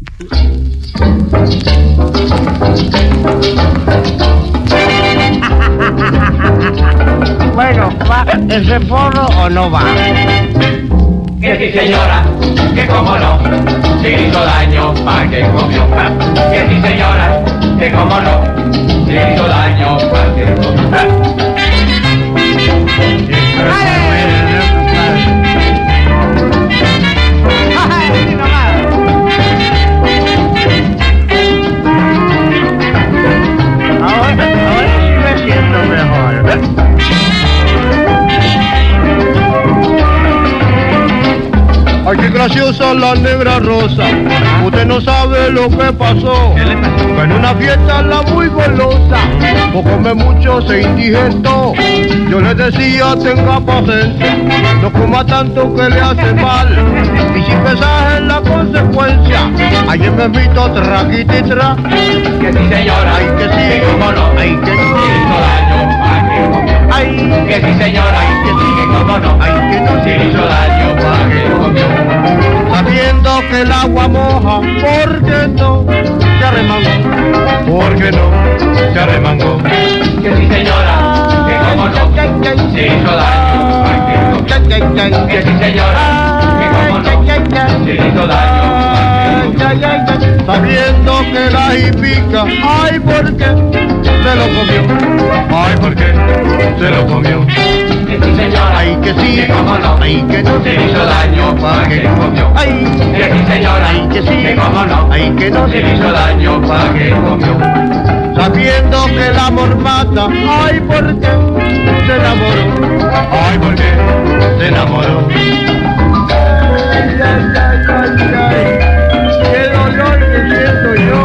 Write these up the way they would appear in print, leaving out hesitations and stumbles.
Bueno, ¿va ese porro o no va? Que sí señora, que como no, si hizo daño, ¿pa' qué comió? Que sí señora, que como no, si hizo daño, ¿pa' qué comió? Ahora sí me siento mejor. Ay, qué graciosa la negra rosa. Usted no sabe lo que pasó. Que en una fiesta la muy golosa, por comer mucho se indigestó. Yo le decía, tenga paciencia, no coma tanto que le hace mal. Y si pensás en la consecuencia, ayer me invito traquititra. Que sí señora, Ay, que sí, que como no, ay, que si no, hizo daño, ¿pa' qué comió? ay, Que sí señora, ay, que sí, que como no, ay, que no, si hizo daño, ¿pa' qué comió? sabiendo que el agua moja, ¿por qué no se arremangó? ¿Por qué no se arremangó? Que sí señora, que como no, si hizo daño, ¿pa' qué comió? Que sí señora, que como no, si hizo daño, ¿pa' qué comió? Sabiendo que la hipica, ay, ¿por qué se lo comió? Ay, ¿por qué se lo comió? Que sí señora, Ay, que sí, que como no, ay, que no, se hizo daño, ¿pa' qué comió? ay, Que sí señora, ay, que sí, que como no, ay, que no, se hizo daño, ¿pa' qué comió? sabiendo que el amor mata, ay, ¿por qué se enamoró? Ay, ¿por qué se enamoró? Ay, ay, ay, ay, ay, qué dolor que siento yo.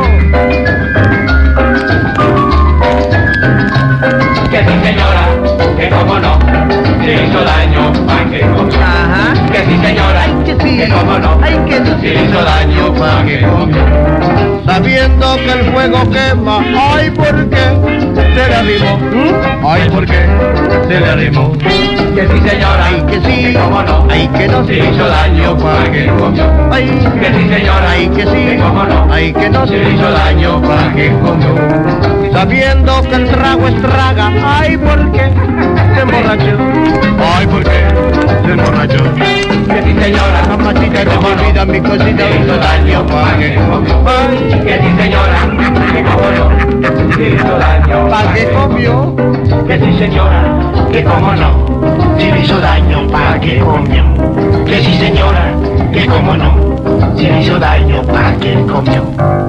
Que sí señora, que como no, se hizo daño, ¿pa' qué comió? Ajá. Que sí señora, Ay, que sí. que como no, Ay, que no. se hizo daño, ¿pa' qué comió? Sabiendo que el fuego quema, ay, ¿por qué se le arrimó? Ay, ¿por qué se le arrimó? Que sí señora, Ay, que sí, que como no, ay, que no, se hizo daño, ¿pa' qué comió? ay, Que sí señora, ay, que sí, que como no, ay, que no, se hizo daño, ¿pa' qué comió? sabiendo que el trago estraga, ay, ¿por qué se emborrachó? Ay, ¿por qué se emborrachó? Que sí señora, La machita de mi vida, mi cosita, se hizo daño, ¿pa' qué comió? ay, Que sí señora, que como no, se hizo daño, ¿pa' qué comió? Que sí señora, que como no, si le hizo daño, ¿pa' qué comió? Que sí señora, que como no, si le hizo daño, ¿pa' qué comió?